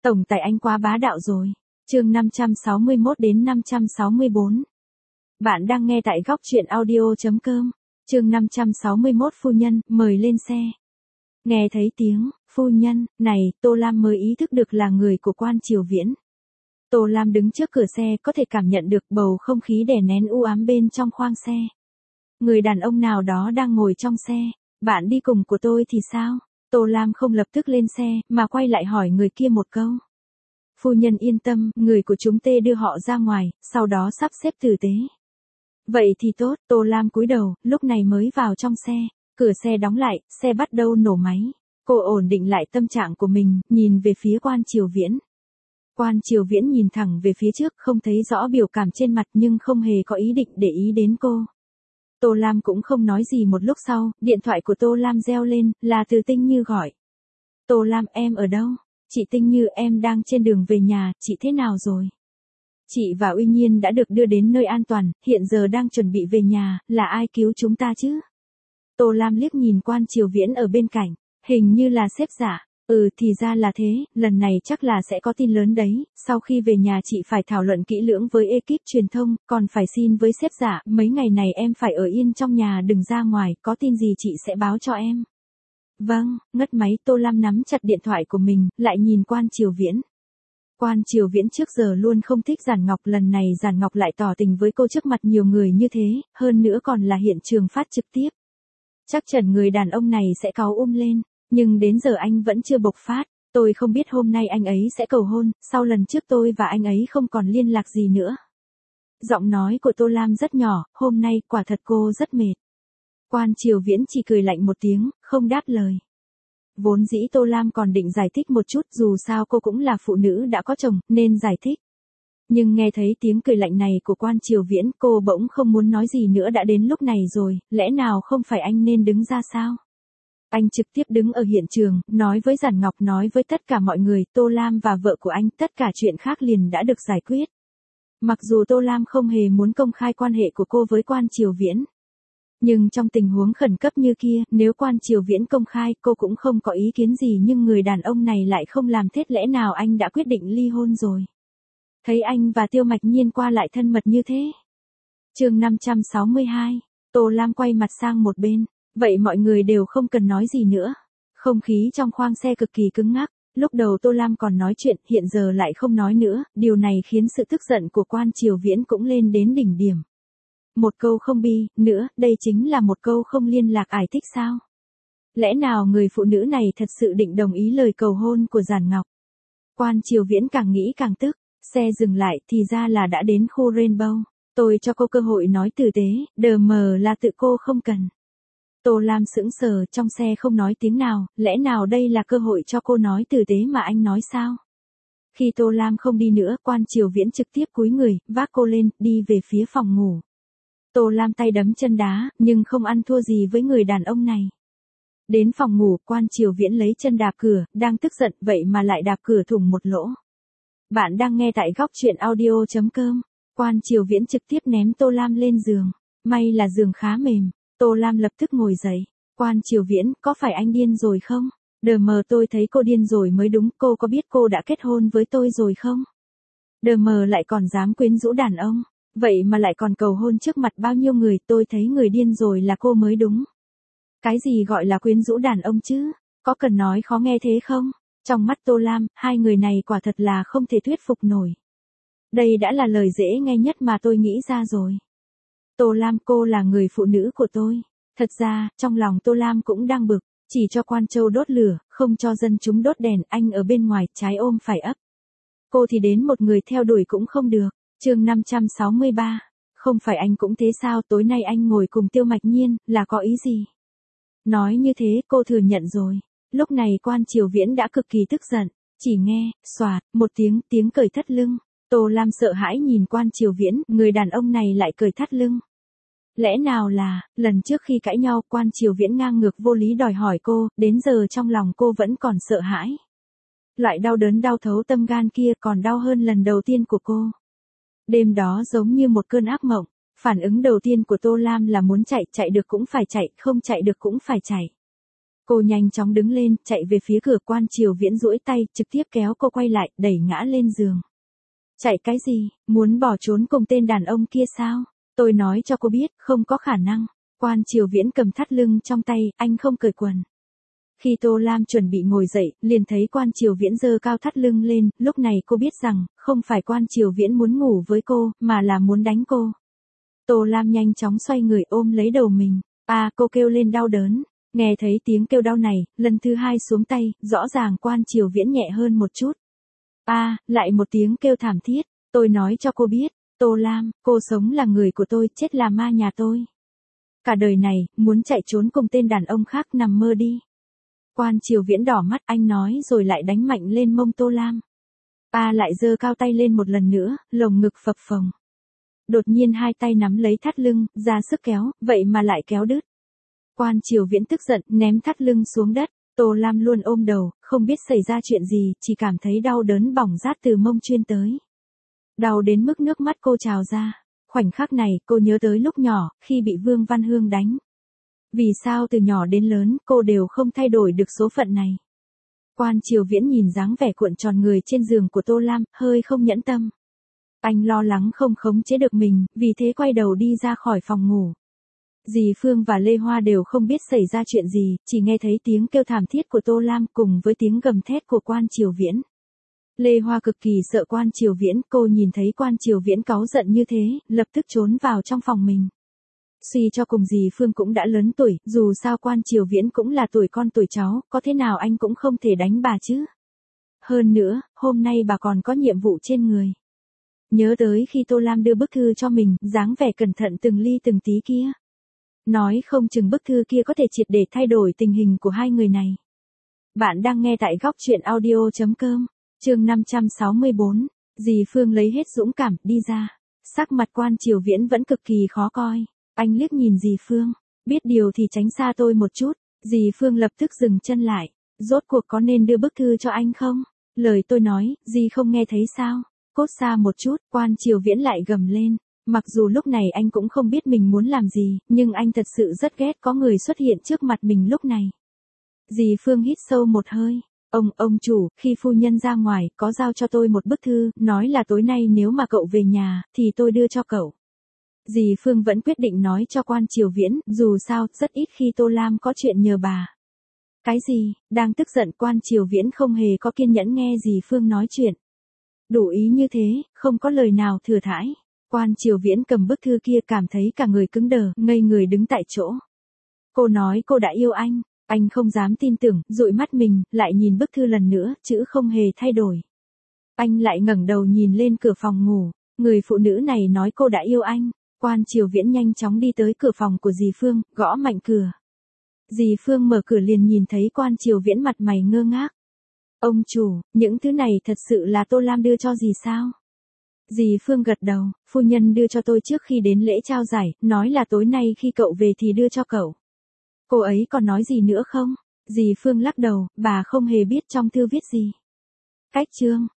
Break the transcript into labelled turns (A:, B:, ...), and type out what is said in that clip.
A: Tổng tài anh quá bá đạo rồi. Chương 561 đến 564. Bạn đang nghe tại góc truyện audio.com. Chương 561 phu nhân, mời lên xe. Nghe thấy tiếng, phu nhân, này, Tô Lam mới ý thức được là người của Quan Triều Viễn. Tô Lam đứng trước cửa xe có thể cảm nhận được bầu không khí đè nén u ám bên trong khoang xe. Người đàn ông nào đó đang ngồi trong xe, bạn đi cùng của tôi thì sao? Tô Lam không lập tức lên xe, mà quay lại hỏi người kia một câu. Phu nhân yên tâm, người của chúng tê đưa họ ra ngoài, sau đó sắp xếp tử tế. Vậy thì tốt, Tô Lam cúi đầu, lúc này mới vào trong xe, cửa xe đóng lại, xe bắt đầu nổ máy. Cô ổn định lại tâm trạng của mình, nhìn về phía Quan Triều Viễn. Quan Triều Viễn nhìn thẳng về phía trước, không thấy rõ biểu cảm trên mặt nhưng không hề có ý định để ý đến cô. Tô Lam cũng không nói gì. Một lúc sau, điện thoại của Tô Lam reo lên, là từ Tinh Như gọi. Tô Lam, em ở đâu? Chị Tinh Như, em đang trên đường về nhà, chị thế nào rồi? Chị và Uy Nhiên đã được đưa đến nơi an toàn, hiện giờ đang chuẩn bị về nhà, là ai cứu chúng ta chứ? Tô Lam liếc nhìn Quan Triều Viễn ở bên cạnh, hình như là sếp giả. Thì ra là thế, lần này chắc là sẽ có tin lớn đấy, sau khi về nhà chị phải thảo luận kỹ lưỡng với ekip truyền thông, còn phải xin với sếp giả, mấy ngày này em phải ở yên trong nhà đừng ra ngoài, có tin gì chị sẽ báo cho em. Vâng, ngắt máy. Tô Lam nắm chặt điện thoại của mình, lại nhìn Quan Triều Viễn. Quan Triều Viễn trước giờ luôn không thích Giản Ngọc, lần này Giản Ngọc lại tỏ tình với cô trước mặt nhiều người như thế, hơn nữa còn là hiện trường phát trực tiếp. Chắc chắn người đàn ông này sẽ cáu lên, nhưng đến giờ anh vẫn chưa bộc phát, tôi không biết hôm nay anh ấy sẽ cầu hôn, sau lần trước tôi và anh ấy không còn liên lạc gì nữa. Giọng nói của Tô Lam rất nhỏ, hôm nay quả thật cô rất mệt. Quan Triều Viễn chỉ cười lạnh một tiếng, không đáp lời. Vốn dĩ Tô Lam còn định giải thích một chút, dù sao cô cũng là phụ nữ đã có chồng, nên giải thích. Nhưng nghe thấy tiếng cười lạnh này của Quan Triều Viễn, cô bỗng không muốn nói gì nữa, đã đến lúc này rồi, lẽ nào không phải anh nên đứng ra sao? Anh trực tiếp đứng ở hiện trường, nói với Giản Ngọc, nói với tất cả mọi người, Tô Lam và vợ của anh, tất cả chuyện khác liền đã được giải quyết. Mặc dù Tô Lam không hề muốn công khai quan hệ của cô với Quan Triều Viễn. Nhưng trong tình huống khẩn cấp như kia, nếu Quan Triều Viễn công khai, cô cũng không có ý kiến gì, nhưng người đàn ông này lại không làm thế, lẽ nào anh đã quyết định ly hôn rồi? Thấy anh và Tiêu Mạch Nhiên qua lại thân mật như thế. Chương 562, Tô Lam quay mặt sang một bên, vậy mọi người đều không cần nói gì nữa. Không khí trong khoang xe cực kỳ cứng ngắc, lúc đầu Tô Lam còn nói chuyện, hiện giờ lại không nói nữa, điều này khiến sự tức giận của Quan Triều Viễn cũng lên đến đỉnh điểm. Một câu không bi, nữa, đây chính là một câu không liên lạc ải thích sao? Lẽ nào người phụ nữ này thật sự định đồng ý lời cầu hôn của Giản Ngọc? Quan Triều Viễn càng nghĩ càng tức, xe dừng lại, thì ra là đã đến khu Rainbow. Tôi cho cô cơ hội nói tử tế, đờ mờ là tự cô không cần. Tô Lam sững sờ, trong xe không nói tiếng nào, lẽ nào đây là cơ hội cho cô nói tử tế mà anh nói sao? Khi Tô Lam không đi nữa, Quan Triều Viễn trực tiếp cúi người, vác cô lên, đi về phía phòng ngủ. Tô Lam tay đấm chân đá, nhưng không ăn thua gì với người đàn ông này. Đến phòng ngủ, Quan Triều Viễn lấy chân đạp cửa, đang tức giận, vậy mà lại đạp cửa thủng một lỗ. Bạn đang nghe tại góc truyện audio.com. Quan Triều Viễn trực tiếp ném Tô Lam lên giường. May là giường khá mềm. Tô Lam lập tức ngồi dậy. Quan Triều Viễn, có phải anh điên rồi không? Đờ mờ, tôi thấy cô điên rồi mới đúng, cô có biết cô đã kết hôn với tôi rồi không? Đờ mờ lại còn dám quyến rũ đàn ông. Vậy mà lại còn cầu hôn trước mặt bao nhiêu người, tôi thấy người điên rồi là cô mới đúng. Cái gì gọi là quyến rũ đàn ông chứ? Có cần nói khó nghe thế không? Trong mắt Tô Lam, hai người này quả thật là không thể thuyết phục nổi. Đây đã là lời dễ nghe nhất mà tôi nghĩ ra rồi. Tô Lam, cô là người phụ nữ của tôi. Thật ra, trong lòng Tô Lam cũng đang bực, chỉ cho Quan Châu đốt lửa, không cho dân chúng đốt đèn, anh ở bên ngoài, trái ôm phải ấp. Cô thì đến một người theo đuổi cũng không được. Chương 563, không phải anh cũng thế sao, tối nay anh ngồi cùng Tiêu Mạch Nhiên, là có ý gì? Nói như thế, cô thừa nhận rồi. Lúc này Quan Triều Viễn đã cực kỳ tức giận, chỉ nghe, xoạt, một tiếng cởi thắt lưng. Tô Lam sợ hãi nhìn Quan Triều Viễn, người đàn ông này lại cởi thắt lưng. Lẽ nào là, lần trước khi cãi nhau, Quan Triều Viễn ngang ngược vô lý đòi hỏi cô, đến giờ trong lòng cô vẫn còn sợ hãi. Loại đau đớn đau thấu tâm gan kia còn đau hơn lần đầu tiên của cô. Đêm đó giống như một cơn ác mộng, phản ứng đầu tiên của Tô Lam là muốn chạy, chạy được cũng phải chạy, không chạy được cũng phải chạy. Cô nhanh chóng đứng lên, chạy về phía cửa. Quan Triều Viễn duỗi tay, trực tiếp kéo cô quay lại, đẩy ngã lên giường. Chạy cái gì, muốn bỏ trốn cùng tên đàn ông kia sao? Tôi nói cho cô biết, không có khả năng. Quan Triều Viễn cầm thắt lưng trong tay, anh không cởi quần. Khi Tô Lam chuẩn bị ngồi dậy, liền thấy Quan Triều Viễn giơ cao thắt lưng lên, lúc này cô biết rằng, không phải Quan Triều Viễn muốn ngủ với cô, mà là muốn đánh cô. Tô Lam nhanh chóng xoay người ôm lấy đầu mình. Cô kêu lên đau đớn. Nghe thấy tiếng kêu đau này, lần thứ hai xuống tay, rõ ràng Quan Triều Viễn nhẹ hơn một chút. Lại một tiếng kêu thảm thiết. Tôi nói cho cô biết, Tô Lam, cô sống là người của tôi, chết là ma nhà tôi. Cả đời này, muốn chạy trốn cùng tên đàn ông khác nằm mơ đi. Quan Triều Viễn đỏ mắt, anh nói rồi lại đánh mạnh lên mông Tô Lam. Lại giơ cao tay lên một lần nữa, lồng ngực phập phồng. Đột nhiên hai tay nắm lấy thắt lưng, ra sức kéo, vậy mà lại kéo đứt. Quan Triều Viễn tức giận, ném thắt lưng xuống đất. Tô Lam luôn ôm đầu, không biết xảy ra chuyện gì, chỉ cảm thấy đau đớn bỏng rát từ mông chuyên tới. Đau đến mức nước mắt cô trào ra. Khoảnh khắc này, cô nhớ tới lúc nhỏ, khi bị Vương Văn Hương đánh. Vì sao từ nhỏ đến lớn, cô đều không thay đổi được số phận này. Quan Triều Viễn nhìn dáng vẻ cuộn tròn người trên giường của Tô Lam, hơi không nhẫn tâm. Anh lo lắng không khống chế được mình, vì thế quay đầu đi ra khỏi phòng ngủ. Dì Phương và Lê Hoa đều không biết xảy ra chuyện gì, chỉ nghe thấy tiếng kêu thảm thiết của Tô Lam cùng với tiếng gầm thét của Quan Triều Viễn. Lê Hoa cực kỳ sợ Quan Triều Viễn, cô nhìn thấy Quan Triều Viễn cáu giận như thế, lập tức trốn vào trong phòng mình. Suy cho cùng dì Phương cũng đã lớn tuổi, dù sao Quan Triều Viễn cũng là tuổi con tuổi cháu, có thế nào anh cũng không thể đánh bà chứ. Hơn nữa, hôm nay bà còn có nhiệm vụ trên người. Nhớ tới khi Tô Lam đưa bức thư cho mình, dáng vẻ cẩn thận từng ly từng tí kia. Nói không chừng bức thư kia có thể triệt để thay đổi tình hình của hai người này. Bạn đang nghe tại góc truyện audio.com, chương 564. Dì Phương lấy hết dũng cảm, đi ra. Sắc mặt Quan Triều Viễn vẫn cực kỳ khó coi. Anh liếc nhìn dì Phương. Biết điều thì tránh xa tôi một chút. Dì Phương lập tức dừng chân lại. Rốt cuộc có nên đưa bức thư cho anh không? Lời tôi nói, dì không nghe thấy sao? Cốt xa một chút, Quan Triều Viễn lại gầm lên. Mặc dù lúc này anh cũng không biết mình muốn làm gì, nhưng anh thật sự rất ghét có người xuất hiện trước mặt mình lúc này. Dì Phương hít sâu một hơi. Ông chủ, khi phu nhân ra ngoài, có giao cho tôi một bức thư, nói là tối nay nếu mà cậu về nhà, thì tôi đưa cho cậu. Dì Phương vẫn quyết định nói cho Quan Triều Viễn, dù sao, rất ít khi Tô Lam có chuyện nhờ bà. Cái gì, đang tức giận Quan Triều Viễn không hề có kiên nhẫn nghe dì Phương nói chuyện. Đủ ý như thế, không có lời nào thừa thãi. Quan Triều Viễn cầm bức thư kia cảm thấy cả người cứng đờ, ngây người đứng tại chỗ. Cô nói cô đã yêu anh không dám tin tưởng, dụi mắt mình, lại nhìn bức thư lần nữa, chữ không hề thay đổi. Anh lại ngẩng đầu nhìn lên cửa phòng ngủ, người phụ nữ này nói cô đã yêu anh. Quan Triều Viễn nhanh chóng đi tới cửa phòng của dì Phương, gõ mạnh cửa. Dì Phương mở cửa liền nhìn thấy Quan Triều Viễn mặt mày ngơ ngác. Ông chủ, những thứ này thật sự là Tô Lam đưa cho dì sao? Dì Phương gật đầu, phu nhân đưa cho tôi trước khi đến lễ trao giải, nói là tối nay khi cậu về thì đưa cho cậu. Cô ấy còn nói gì nữa không? Dì Phương lắc đầu, bà không hề biết trong thư viết gì. Cách chương.